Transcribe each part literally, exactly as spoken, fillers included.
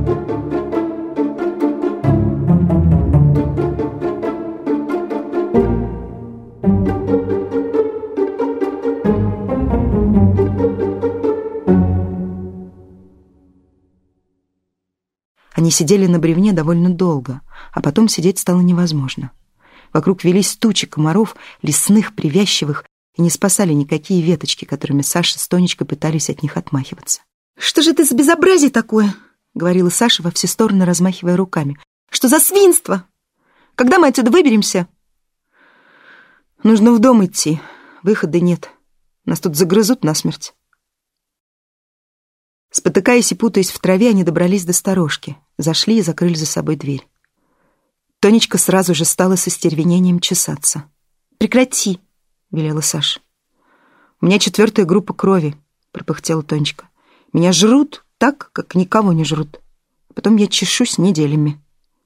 Они сидели на бревне довольно долго, а потом сидеть стало невозможно. Вокруг велись тучи комаров, лесных, привязчивых, и не спасали никакие веточки, которыми Саша с Тонечкой пытались от них отмахиваться. «Что же это за безобразие такое?» — говорила Саша во все стороны, размахивая руками. «Что за свинство? Когда мы отсюда выберемся?» «Нужно в дом идти. Выхода нет. Нас тут загрызут насмерть». Спотыкаясь и путаясь в траве, они добрались до сторожки, зашли и закрыли за собой дверь. Тонечка сразу же стала со стервенением чесаться. «Прекрати!» — велела Саша. «У меня четвертая группа крови», — пропыхтела Тонечка. «Меня жрут так, как никого не жрут. Потом я чешусь неделями».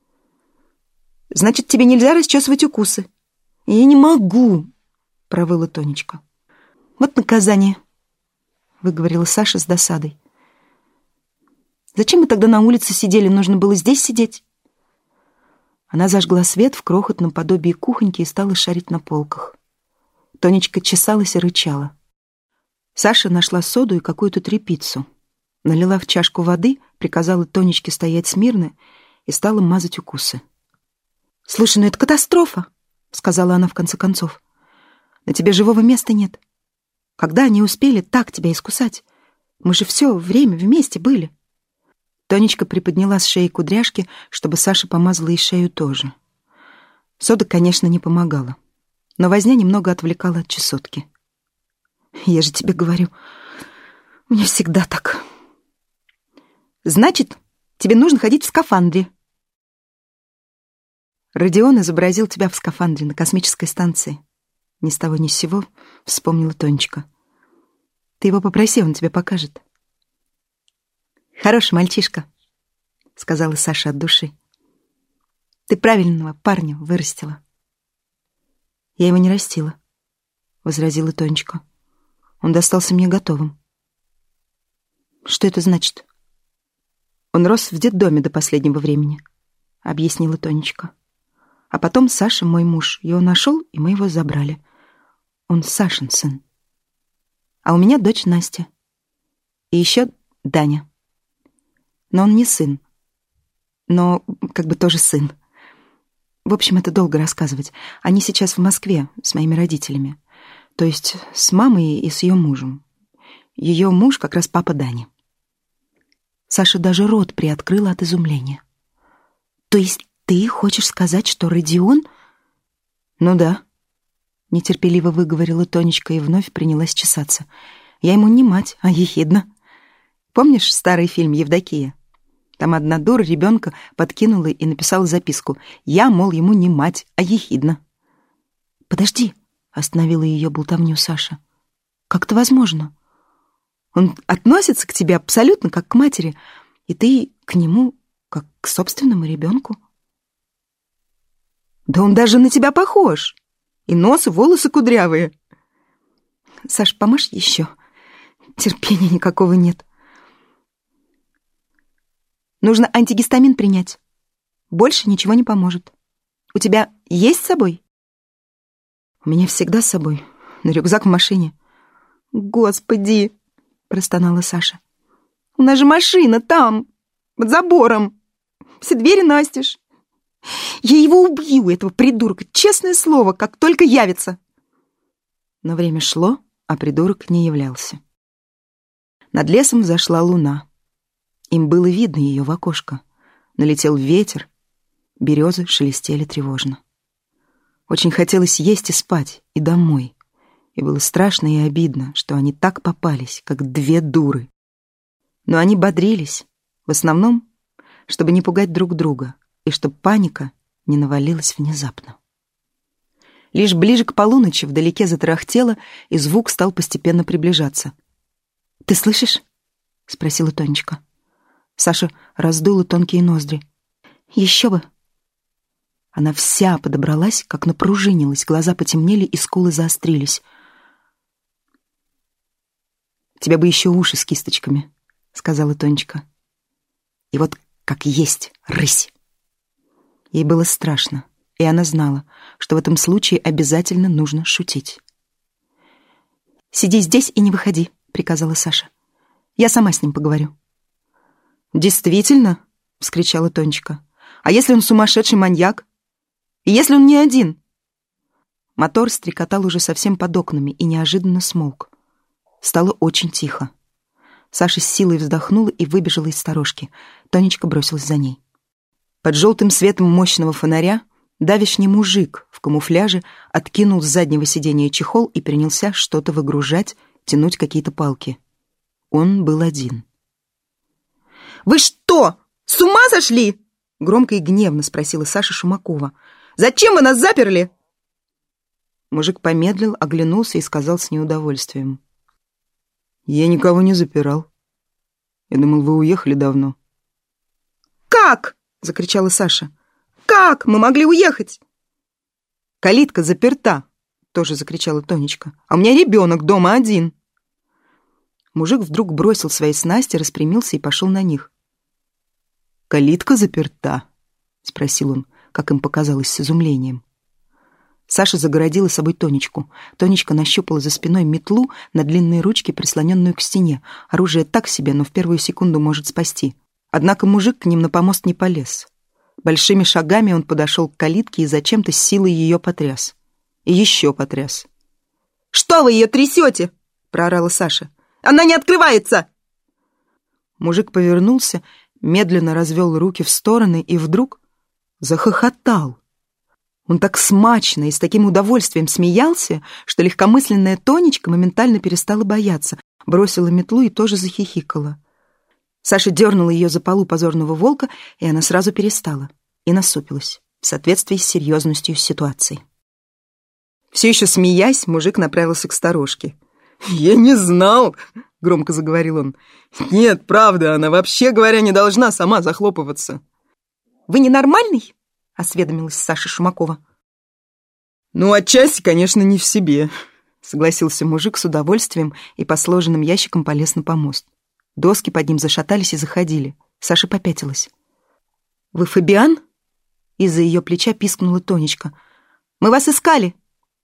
«Значит, тебе нельзя расчесывать укусы?» «Я не могу», — провыла Тонечка. «Вот наказание», — выговорила Саша с досадой. «Зачем мы тогда на улице сидели? Нужно было здесь сидеть». Она зажгла свет в крохотном подобии кухоньки и стала шарить на полках. Тонечка чесалась и рычала. Саша нашла соду и какую-то тряпицу. Налила в чашку воды, приказала Тонечке стоять смирно и стала мазать укусы. «Слушай, ну это катастрофа», — сказала она в конце концов. «На тебе живого места нет. Когда они успели так тебя искусать? Мы же все время вместе были». Тонечка приподняла с шеи кудряшки, чтобы Саша помазала и шею тоже. Сода, конечно, не помогала, но возня немного отвлекала от чесотки. «Я же тебе говорю, мне всегда так». «Значит, тебе нужно ходить в скафандре». «Родион изобразил тебя в скафандре на космической станции». Ни с того ни с сего вспомнила Тонечка. «Ты его попроси, он тебе покажет». «Хороший мальчишка», — сказала Саша от души. «Ты правильного парня вырастила». «Я его не растила», — возразила Тонечка. «Он достался мне готовым». «Что это значит?» «Он рос в детдоме до последнего времени», — объяснила Тонечка. «А потом Саша, мой муж, его нашел, и мы его забрали. Он Сашин сын. А у меня дочь Настя. И еще Даня. Но он не сын. Но как бы тоже сын. В общем, это долго рассказывать. Они сейчас в Москве с моими родителями. То есть с мамой и с ее мужем. Ее муж как раз папа Дани». Саша даже рот приоткрыла от изумления. «То есть ты хочешь сказать, что Родион...» «Ну да», — нетерпеливо выговорила Тонечка и вновь принялась чесаться. «Я ему не мать, а ехидна. Помнишь старый фильм «Евдокия»? Там одна дура ребенка подкинула и написала записку. Я, мол, ему не мать, а ехидна». «Подожди», — остановила ее болтовню Саша. «Как это возможно? Он относится к тебе абсолютно как к матери, и ты к нему как к собственному ребенку». «Да он даже на тебя похож. И нос, и волосы кудрявые». «Саш, помажь еще. Терпения никакого нет». «Нужно антигистамин принять. Больше ничего не поможет. У тебя есть с собой?» «У меня всегда с собой. На рюкзак в машине». «Господи!» — простонала Саша. «У нас же машина там, под забором. Все двери настежь. Я его убью, этого придурка, честное слово, как только явится». Но время шло, а придурок не являлся. Над лесом взошла луна. Им было видно ее в окошко. Налетел ветер, березы шелестели тревожно. Очень хотелось есть и спать, и домой. И было страшно и обидно, что они так попались, как две дуры. Но они бодрились, в основном, чтобы не пугать друг друга, и чтобы паника не навалилась внезапно. Лишь ближе к полуночи вдалеке затарахтело, и звук стал постепенно приближаться. «Ты слышишь?» — спросила Тонечка. Саша раздула тонкие ноздри. «Еще бы!» Она вся подобралась, как напружинилась, глаза потемнели и скулы заострились. «Тебе бы еще уши с кисточками», — сказала Тонечка. «И вот как есть рысь. Ей было страшно, и она знала, что в этом случае обязательно нужно шутить. «Сиди здесь и не выходи», — приказала Саша. «Я сама с ним поговорю». «Действительно?» — вскричала Тонечка. «А если он сумасшедший маньяк? И если он не один?» Мотор стрекотал уже совсем под окнами и неожиданно смолк. Стало очень тихо. Саша с силой вздохнула и выбежала из сторожки. Тонечка бросилась за ней. Под желтым светом мощного фонаря давишний мужик в камуфляже откинул с заднего сиденья чехол и принялся что-то выгружать, тянуть какие-то палки. Он был один. «Вы что, с ума сошли?» — громко и гневно спросила Саша Шумакова. «Зачем вы нас заперли?» Мужик помедлил, оглянулся и сказал с неудовольствием. «Я никого не запирал. Я думал, вы уехали давно». «Как?» — закричала Саша. «Как мы могли уехать?» «Калитка заперта!» — тоже закричала Тонечка. «А у меня ребенок дома один!» Мужик вдруг бросил свои снасти, распрямился и пошел на них. «Калитка заперта?» — спросил он, как им показалось, с изумлением. Саша загородила собой Тонечку. Тонечка нащупала за спиной метлу на длинные ручки, прислоненную к стене. Оружие так себе, но в первую секунду может спасти. Однако мужик к ним на помост не полез. Большими шагами он подошел к калитке и зачем-то с силой ее потряс. И еще потряс. «Что вы ее трясете?» — проорала Саша. «Она не открывается!» Мужик повернулся, медленно развел руки в стороны и вдруг захохотал. Он так смачно и с таким удовольствием смеялся, что легкомысленная Тонечка моментально перестала бояться, бросила метлу и тоже захихикала. Саша дернула ее за полу позорного волка, и она сразу перестала и насупилась в соответствии с серьезностью ситуации. Все еще смеясь, мужик направился к сторожке. «Я не знал!» — громко заговорил он. «Нет, правда, она, вообще говоря, не должна сама захлопываться». «Вы ненормальный?» — осведомилась Саша Шумакова. «Ну, отчасти, конечно, не в себе», — согласился мужик с удовольствием и по сложенным ящикам полез на помост. Доски под ним зашатались и заходили. Саша попятилась. «Вы Фабиан?» Из-за ее плеча пискнула Тонечка. «Мы вас искали!»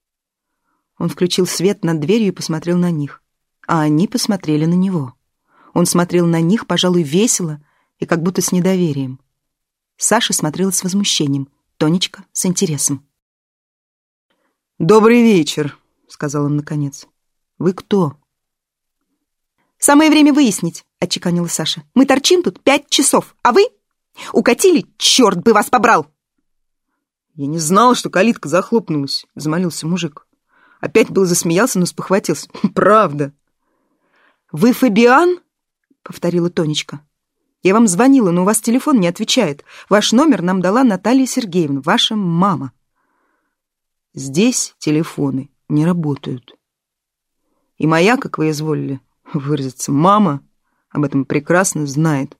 Он включил свет над дверью и посмотрел на них. А они посмотрели на него. Он смотрел на них, пожалуй, весело и как будто с недоверием. Саша смотрела с возмущением, Тонечка — с интересом. «Добрый вечер», — сказал он наконец. «Вы кто?» «Самое время выяснить», — отчеканила Саша. «Мы торчим тут пять часов, а вы укатили? Черт бы вас побрал!» «Я не знал, что калитка захлопнулась», — взмолился мужик. Опять был засмеялся, но спохватился. «Правда». «Вы Фабиан?» — повторила Тонечка. «Я вам звонила, но у вас телефон не отвечает. Ваш номер нам дала Наталья Сергеевна, ваша мама». «Здесь телефоны не работают. И моя, как вы изволили выразиться, мама об этом прекрасно знает».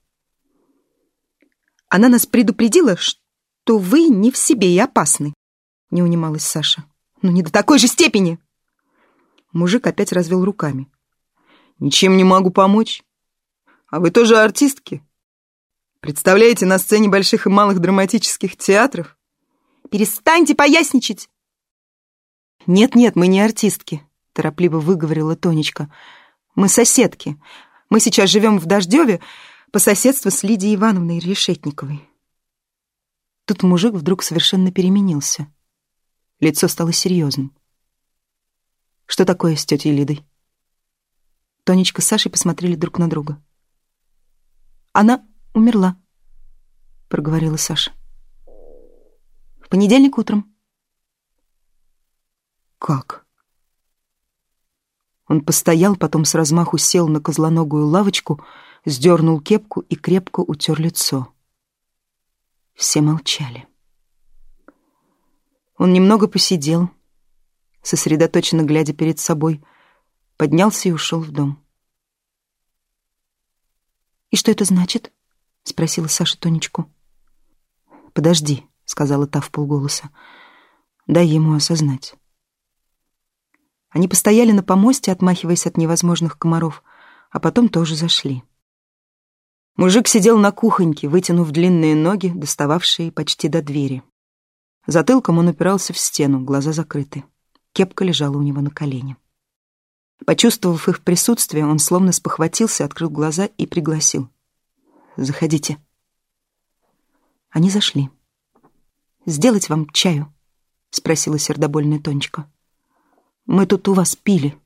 «Она нас предупредила, что вы не в себе и опасны», — не унималась Саша. «Ну не до такой же степени!» Мужик опять развел руками. «Ничем не могу помочь. А вы тоже артистки? Представляете на сцене больших и малых драматических театров?» «Перестаньте поясничать!» «Нет-нет, мы не артистки», — торопливо выговорила Тонечка. «Мы соседки. Мы сейчас живем в Дождеве по соседству с Лидией Ивановной Решетниковой». Тут мужик вдруг совершенно переменился. Лицо стало серьезным. «Что такое с тетей Лидой?» Тонечка с Сашей посмотрели друг на друга. «Она умерла», — проговорила Саша. «В понедельник утром». «Как?» Он постоял, потом с размаху сел на козлоногую лавочку, сдернул кепку и крепко утер лицо. Все молчали. Он немного посидел, сосредоточенно глядя перед собой, поднялся и ушел в дом. «И что это значит?» — спросила Саша Тонечку. «Подожди», — сказала та вполголоса. «Дай ему осознать». Они постояли на помосте, отмахиваясь от невозможных комаров, а потом тоже зашли. Мужик сидел на кухоньке, вытянув длинные ноги, достававшие почти до двери. Затылком он упирался в стену, глаза закрыты. Кепка лежала у него на колене. Почувствовав их присутствие, он словно спохватился, открыл глаза и пригласил. «Заходите». Они зашли. «Сделать вам чаю?» — спросила сердобольная Тонечка. «Мы тут у вас пили».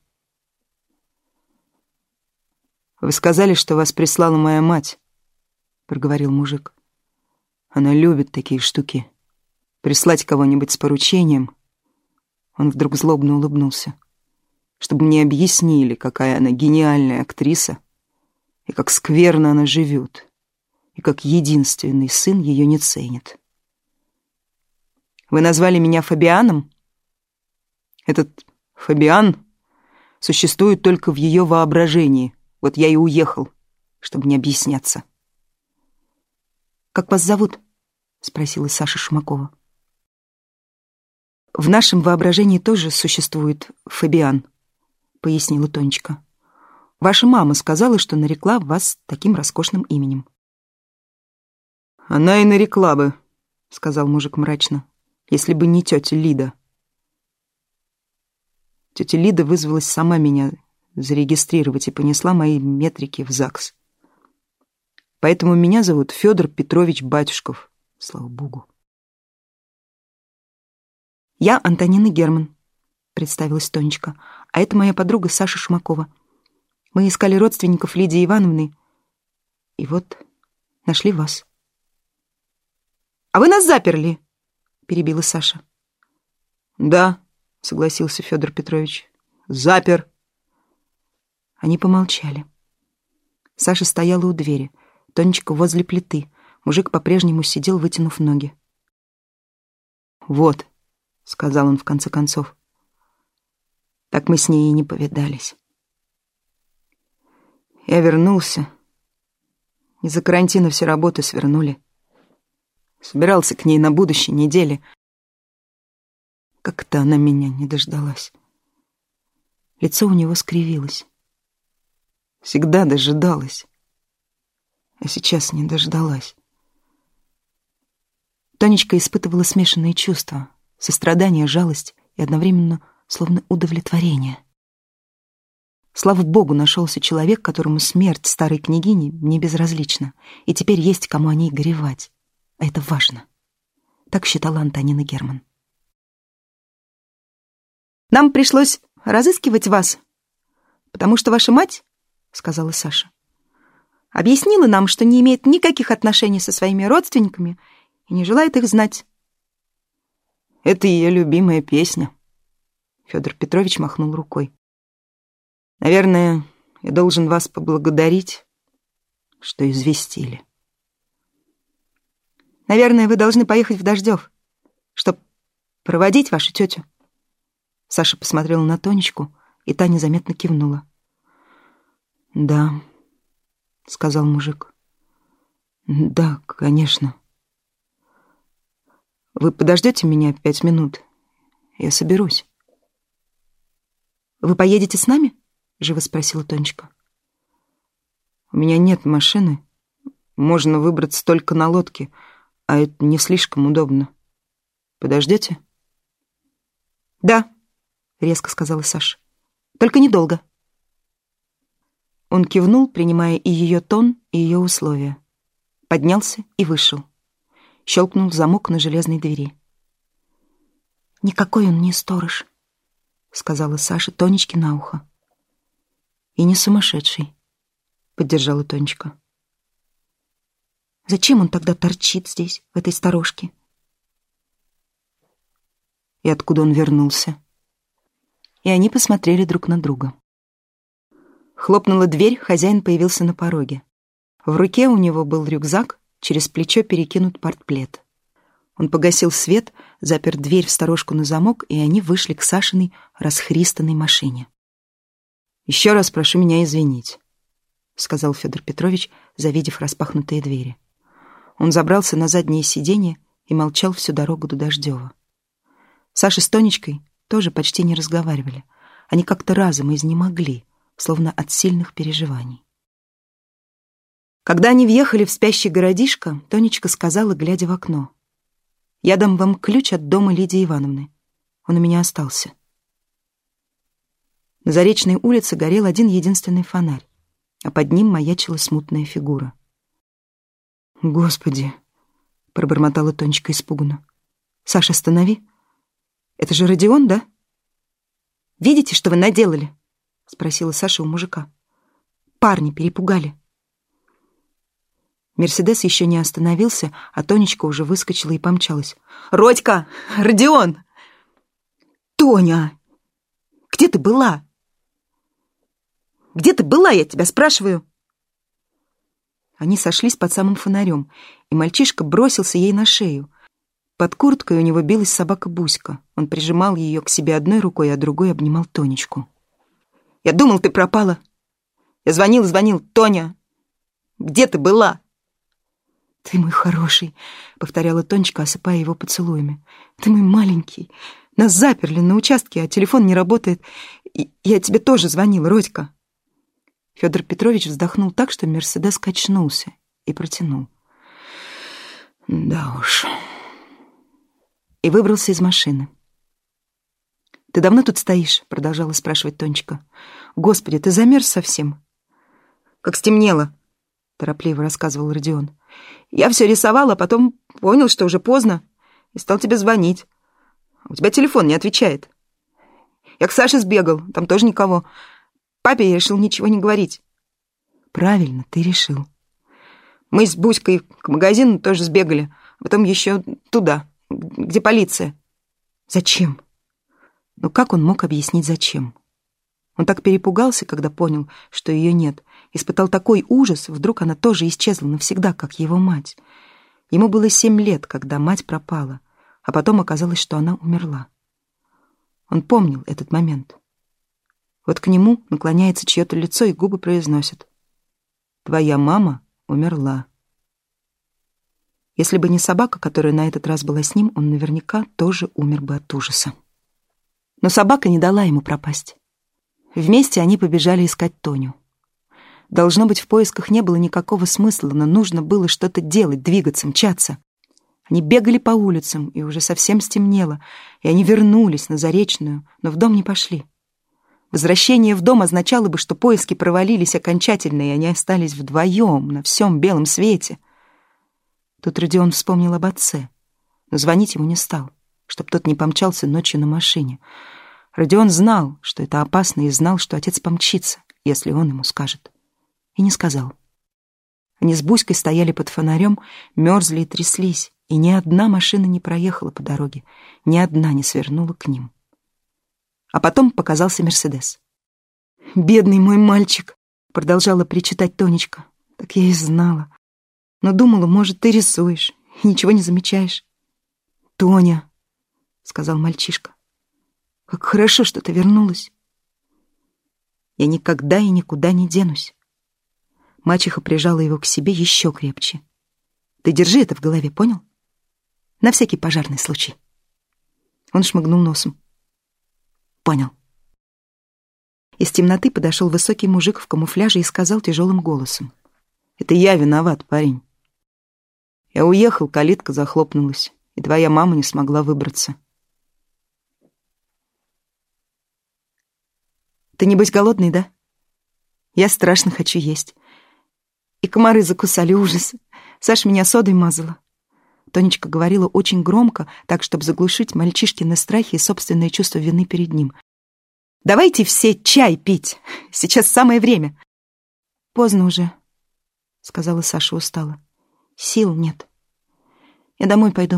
«Вы сказали, что вас прислала моя мать», — проговорил мужик. «Она любит такие штуки. Прислать кого-нибудь с поручением». Он вдруг злобно улыбнулся. «Чтобы мне объяснили, какая она гениальная актриса, и как скверно она живет, и как единственный сын ее не ценит». «Вы назвали меня Фабианом?» «Этот Фабиан существует только в ее воображении. Вот я и уехал, чтобы не объясняться». «Как вас зовут?» — спросила Саша Шумакова. «В нашем воображении тоже существует Фабиан», — пояснила Тонечка. «Ваша мама сказала, что нарекла вас таким роскошным именем». «Она и нарекла бы», — сказал мужик мрачно, «если бы не тетя Лида». Тетя Лида вызвалась сама меня зарегистрировать и понесла мои метрики в ЗАГС. Поэтому меня зовут Федор Петрович Батюшков, слава богу. «Я Антонина Герман», — представилась Тонечка, «а это моя подруга Саша Шумакова. Мы искали родственников Лидии Ивановны, и вот нашли вас». «А вы нас заперли», — перебила Саша. «Да», — согласился Федор Петрович, — «запер». Они помолчали. Саша стояла у двери, Тонечка возле плиты. Мужик по-прежнему сидел, вытянув ноги. «Вот», — сказал он в конце концов, — «так мы с ней и не повидались. Я вернулся. Из-за карантина все работы свернули. Собирался к ней на будущей неделе. Как-то она меня не дождалась». Лицо у него скривилось. «Всегда дожидалась, а сейчас не дождалась». Тонечка испытывала смешанные чувства: сострадание, жалость и одновременно словно удовлетворение. Слава богу, нашелся человек, которому смерть старой княгини не безразлична, и теперь есть кому о ней горевать. А это важно. Так считала Антонина Герман. «Нам пришлось разыскивать вас, потому что ваша мать, — сказала Саша, — объяснила нам, что не имеет никаких отношений со своими родственниками и не желает их знать». «Это ее любимая песня», — Федор Петрович махнул рукой. «Наверное, я должен вас поблагодарить, что известили». «Наверное, вы должны поехать в Дождев, чтобы проводить вашу тетю». Саша посмотрела на Тонечку, и та незаметно кивнула. «Да», — сказал мужик. «Да, конечно. Вы подождете меня пять минут? Я соберусь». «Вы поедете с нами?» — живо спросила Тонечка. «У меня нет машины. Можно выбраться только на лодке, а это не слишком удобно. Подождете?» «Да», — резко сказала Саша. «Только недолго». Он кивнул, принимая и ее тон, и ее условия. Поднялся и вышел. Щелкнул замок на железной двери. «Никакой он не сторож», — сказала Саша Тонечке на ухо. «И не сумасшедший», — поддержала Тонечка. «Зачем он тогда торчит здесь, в этой сторожке?» «И откуда он вернулся?» И они посмотрели друг на друга. Хлопнула дверь, хозяин появился на пороге. В руке у него был рюкзак, через плечо перекинут портплет. Он погасил свет, запер дверь в сторожку на замок, и они вышли к Сашиной расхристанной машине. «Еще раз прошу меня извинить», — сказал Федор Петрович, завидев распахнутые двери. Он забрался на заднее сиденье и молчал всю дорогу до Дождева. Саша с Тонечкой тоже почти не разговаривали. Они как-то разом изнемогли, словно от сильных переживаний. Когда они въехали в спящий городишко, Тонечка сказала, глядя в окно: «Я дам вам ключ от дома Лидии Ивановны. Он у меня остался». На Заречной улице горел один единственный фонарь, а под ним маячила смутная фигура. «Господи!» — пробормотала Тонечка испуганно. «Саша, останови. Это же Родион, да?» «Видите, что вы наделали?» — спросила Саша у мужика. «Парни перепугали». Мерседес еще не остановился, а Тонечка уже выскочила и помчалась. «Родька! Родион!» «Тоня! Где ты была? Где ты была, я тебя спрашиваю?» Они сошлись под самым фонарем, и мальчишка бросился ей на шею. Под курткой у него билась собака Буська. Он прижимал ее к себе одной рукой, а другой обнимал Тонечку. «Я думал, ты пропала. Я звонил, звонил. Тоня, где ты была?» «Ты мой хороший», — повторяла Тонечка, осыпая его поцелуями. «Ты мой маленький. Нас заперли на участке, а телефон не работает. И я тебе тоже звонил, Родька». Федор Петрович вздохнул так, что Мерседес качнулся и протянул. «Да уж». И выбрался из машины. «Ты давно тут стоишь?» — продолжала спрашивать Тонечка. «Господи, ты замерз совсем?» «Как стемнело», — торопливо рассказывал Родион. «Я все рисовал, а потом понял, что уже поздно, и стал тебе звонить. У тебя телефон не отвечает. Я к Саше сбегал, там тоже никого. Папе я решил ничего не говорить». «Правильно, ты решил». «Мы с Буськой к магазину тоже сбегали, а потом еще туда, где полиция». «Зачем?» Ну как он мог объяснить, зачем? Он так перепугался, когда понял, что ее нет. Испытал такой ужас, вдруг она тоже исчезла навсегда, как его мать. Ему было семь лет, когда мать пропала, а потом оказалось, что она умерла. Он помнил этот момент. Вот к нему наклоняется чье-то лицо, и губы произносят: «Твоя мама умерла». Если бы не собака, которая на этот раз была с ним, он наверняка тоже умер бы от ужаса. Но собака не дала ему пропасть. Вместе они побежали искать Тоню. Должно быть, в поисках не было никакого смысла, но нужно было что-то делать, двигаться, мчаться. Они бегали по улицам, и уже совсем стемнело, и они вернулись на Заречную, но в дом не пошли. Возвращение в дом означало бы, что поиски провалились окончательно, и они остались вдвоем на всем белом свете. Тут Родион вспомнил об отце, но звонить ему не стал, чтоб тот не помчался ночью на машине. Родион знал, что это опасно, и знал, что отец помчится, если он ему скажет. И не сказал. Они с Буськой стояли под фонарем, мерзли и тряслись, и ни одна машина не проехала по дороге, ни одна не свернула к ним. А потом показался Мерседес. «Бедный мой мальчик!» — продолжала причитать Тонечка. «Так я и знала. Но думала, может, ты рисуешь и ничего не замечаешь». «Тоня!» — сказал мальчишка. «Как хорошо, что ты вернулась». «Я никогда и никуда не денусь». Мачеха прижала его к себе еще крепче. «Ты держи это в голове, понял? На всякий пожарный случай». Он шмыгнул носом. «Понял». Из темноты подошел высокий мужик в камуфляже и сказал тяжелым голосом: «Это я виноват, парень. Я уехал, калитка захлопнулась, и твоя мама не смогла выбраться». «Ты, небось, голодный, да? Я страшно хочу есть. И комары закусали, ужас. Саша меня содой мазала». Тонечка говорила очень громко, так, чтобы заглушить мальчишкины страхи и собственное чувство вины перед ним. «Давайте все чай пить. Сейчас самое время». «Поздно уже», — сказала Саша устало. «Сил нет. Я домой пойду».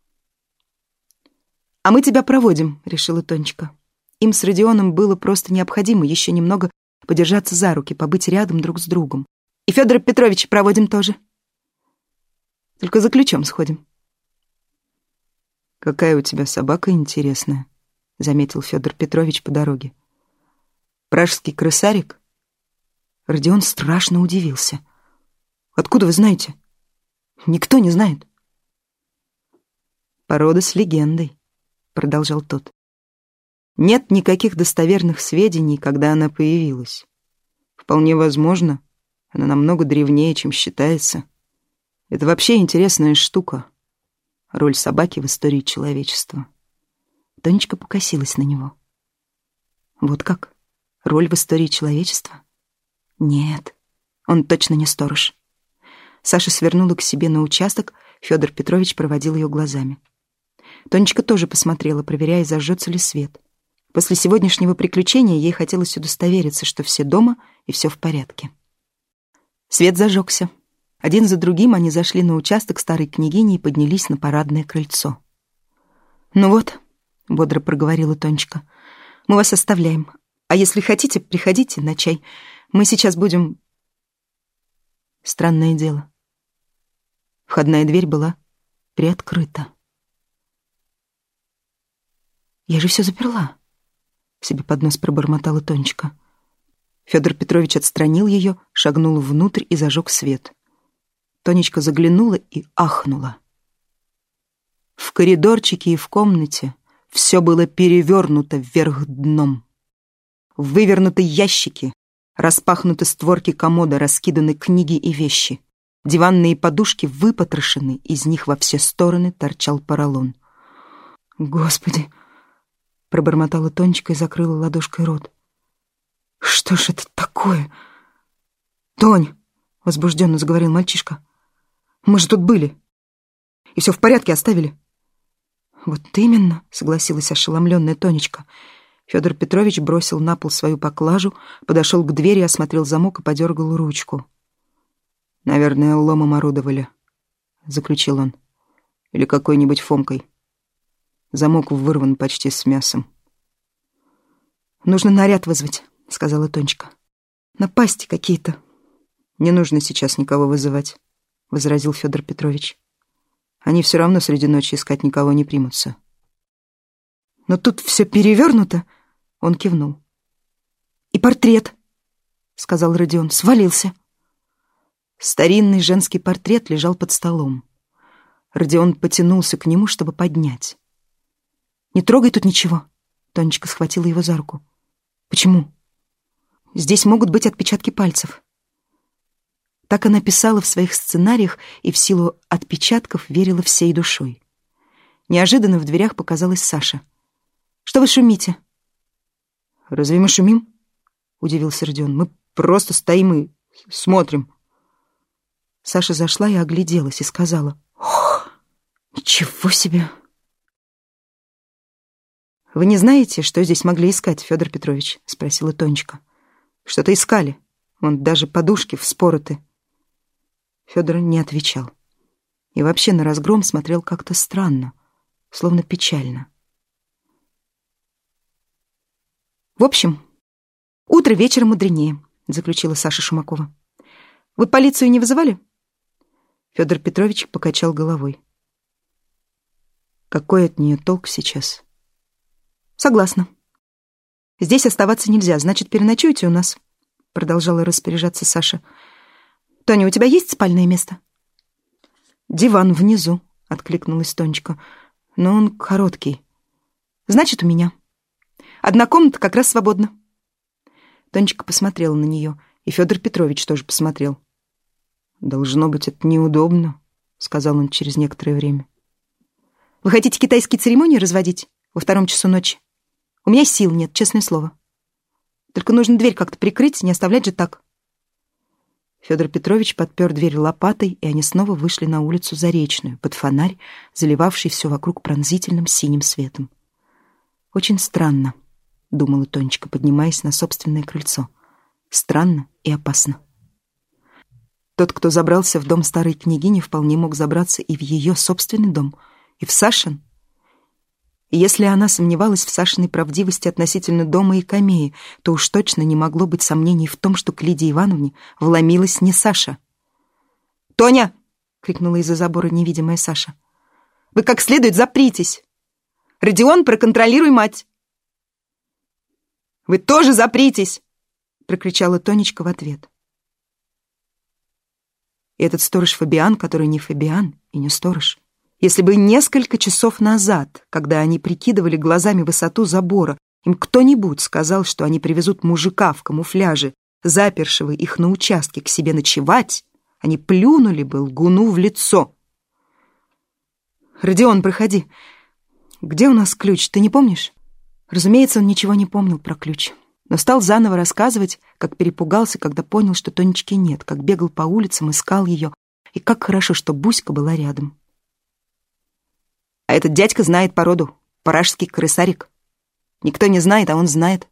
«А мы тебя проводим», — решила Тонечка. Им с Родионом было просто необходимо еще немного подержаться за руки, побыть рядом друг с другом. «И Федора Петровича проводим тоже. Только за ключом сходим». «Какая у тебя собака интересная», — заметил Федор Петрович по дороге. «Пражский крысарик?» Родион страшно удивился. «Откуда вы знаете?» «Никто не знает». «Порода с легендой», — продолжал тот. «Нет никаких достоверных сведений, когда она появилась. Вполне возможно, Она намного древнее, чем считается. Это вообще интересная штука. Роль собаки в истории человечества. Тонечка покосилась на него. Вот как? Роль в истории человечества? Нет, он точно не сторож. Саша свернула к себе на участок, Федор Петрович проводил ее глазами. Тонечка тоже посмотрела, проверяя, зажжется ли свет. После сегодняшнего приключения ей хотелось удостовериться, что все дома и все в порядке. Свет зажегся. Один за другим они зашли на участок старой княгини и поднялись на парадное крыльцо. «Ну вот», — бодро проговорила Тонечка, — «мы вас оставляем. А если хотите, приходите на чай. Мы сейчас будем...» Странное дело. Входная дверь была приоткрыта. «Я же все заперла», — себе под нос пробормотала Тонечка. Федор Петрович отстранил ее, шагнул внутрь и зажег свет. Тонечка заглянула и ахнула. В коридорчике и в комнате все было перевернуто вверх дном. Вывернуты ящики, распахнуты створки комода, раскиданы книги и вещи. Диванные подушки выпотрошены, из них во все стороны торчал поролон. «Господи!» — пробормотала Тонечка и закрыла ладошкой рот. «Что ж это такое?» «Тонь!» — возбужденно заговорил мальчишка. «Мы же тут были. И все в порядке оставили». «Вот именно», — согласилась ошеломленная Тонечка. Федор Петрович бросил на пол свою поклажу, подошел к двери, осмотрел замок и подергал ручку. «Наверное, ломом орудовали», — заключил он. «Или какой-нибудь Фомкой. Замок вырван почти с мясом». «Нужно наряд вызвать», — сказала Тонечка. «Напасти какие-то». «Не нужно сейчас никого вызывать», — возразил Федор Петрович. «Они все равно среди ночи искать никого не примутся». «Но тут все перевернуто», — он кивнул. «И портрет», — сказал Родион, — «свалился». Старинный женский портрет лежал под столом. Родион потянулся к нему, чтобы поднять. «Не трогай тут ничего», — Тонечка схватила его за руку. «Почему?» «Здесь могут быть отпечатки пальцев». Так она писала в своих сценариях и в силу отпечатков верила всей душой. Неожиданно в дверях показалась Саша. «Что вы шумите?» «Разве мы шумим?» — удивился Родион. «Мы просто стоим и смотрим». Саша зашла и огляделась, и сказала: «Ох, ничего себе!» «Вы не знаете, что здесь могли искать, Федор Петрович?» — спросила Тонечка. «Что-то искали. Вон даже подушки вспороты». Федор не отвечал. И вообще на разгром смотрел как-то странно, словно печально. «В общем, утро вечером мудренее», — заключила Саша Шумакова. «Вы полицию не вызывали?» Федор Петрович покачал головой. «Какой от нее толк сейчас?» «Согласна. Здесь оставаться нельзя, значит, переночуйте у нас», — продолжала распоряжаться Саша. «Тоня, у тебя есть спальное место?» «Диван внизу», — откликнулась Тонечка. «Но он короткий». «Значит, у меня. Одна комната как раз свободна». Тонечка посмотрела на нее, и Федор Петрович тоже посмотрел. «Должно быть, это неудобно», — сказал он через некоторое время. «Вы хотите китайские церемонии разводить во втором часу ночи? У меня сил нет, честное слово. Только нужно дверь как-то прикрыть, не оставлять же так». Федор Петрович подпер дверь лопатой, и они снова вышли на улицу Заречную, под фонарь, заливавший все вокруг пронзительным синим светом. «Очень странно», — думала Тонечка, поднимаясь на собственное крыльцо. «Странно и опасно». Тот, кто забрался в дом старой княгини, вполне мог забраться и в ее собственный дом, и в Сашин. И если она сомневалась в Сашиной правдивости относительно дома и камеи, то уж точно не могло быть сомнений в том, что к Лидии Ивановне вломилась не Саша. «Тоня!» — крикнула из-за забора невидимая Саша. «Вы как следует запритесь! Родион, проконтролируй мать!» «Вы тоже запритесь!» — прокричала Тонечка в ответ. И этот сторож Фабиан, который не Фабиан и не сторож. Если бы несколько часов назад, когда они прикидывали глазами высоту забора, им кто-нибудь сказал, что они привезут мужика в камуфляже запершего их на участке к себе ночевать, они плюнули бы лгуну в лицо. «Родион, проходи. Где у нас ключ, ты не помнишь?» Разумеется, он ничего не помнил про ключ, но стал заново рассказывать, как перепугался, когда понял, что Тонечки нет, как бегал по улицам, искал ее, и как хорошо, что Буська была рядом. «А этот дядька знает породу, пражский крысарик. Никто не знает, а он знает.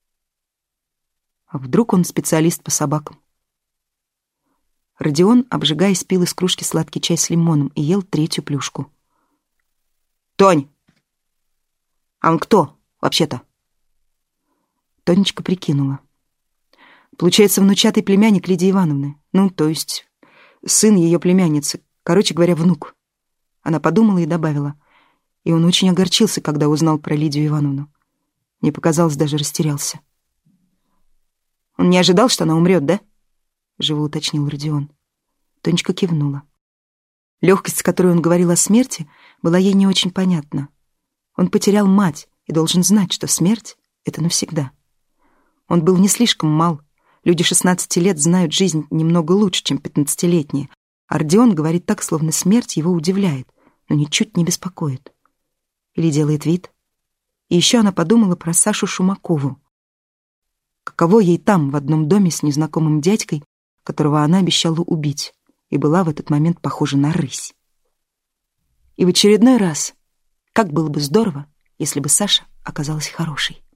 А вдруг он специалист по собакам?» Родион, обжигаясь, пил из кружки сладкий чай с лимоном и ел третью плюшку. «Тонь, а он кто вообще-то?» Тонечка прикинула. Получается, внучатый племянник Лидии Ивановны. Ну, то есть, сын ее племянницы. Короче говоря, внук. Она подумала и добавила. И он очень огорчился, когда узнал про Лидию Ивановну. Мне показалось, даже растерялся. «Он не ожидал, что она умрет, да?» — живо уточнил Родион. Тонечка кивнула. Легкость, с которой он говорил о смерти, была ей не очень понятна. Он потерял мать и должен знать, что смерть — это навсегда. Он был не слишком мал. Люди шестнадцати лет знают жизнь немного лучше, чем пятнадцатилетние. А Родион говорит так, словно смерть его удивляет, но ничуть не беспокоит. Или делает вид. И еще она подумала про Сашу Шумакову. Каково ей там, в одном доме с незнакомым дядькой, которого она обещала убить, и была в этот момент похожа на рысь. И в очередной раз, как было бы здорово, если бы Саша оказалась хорошей.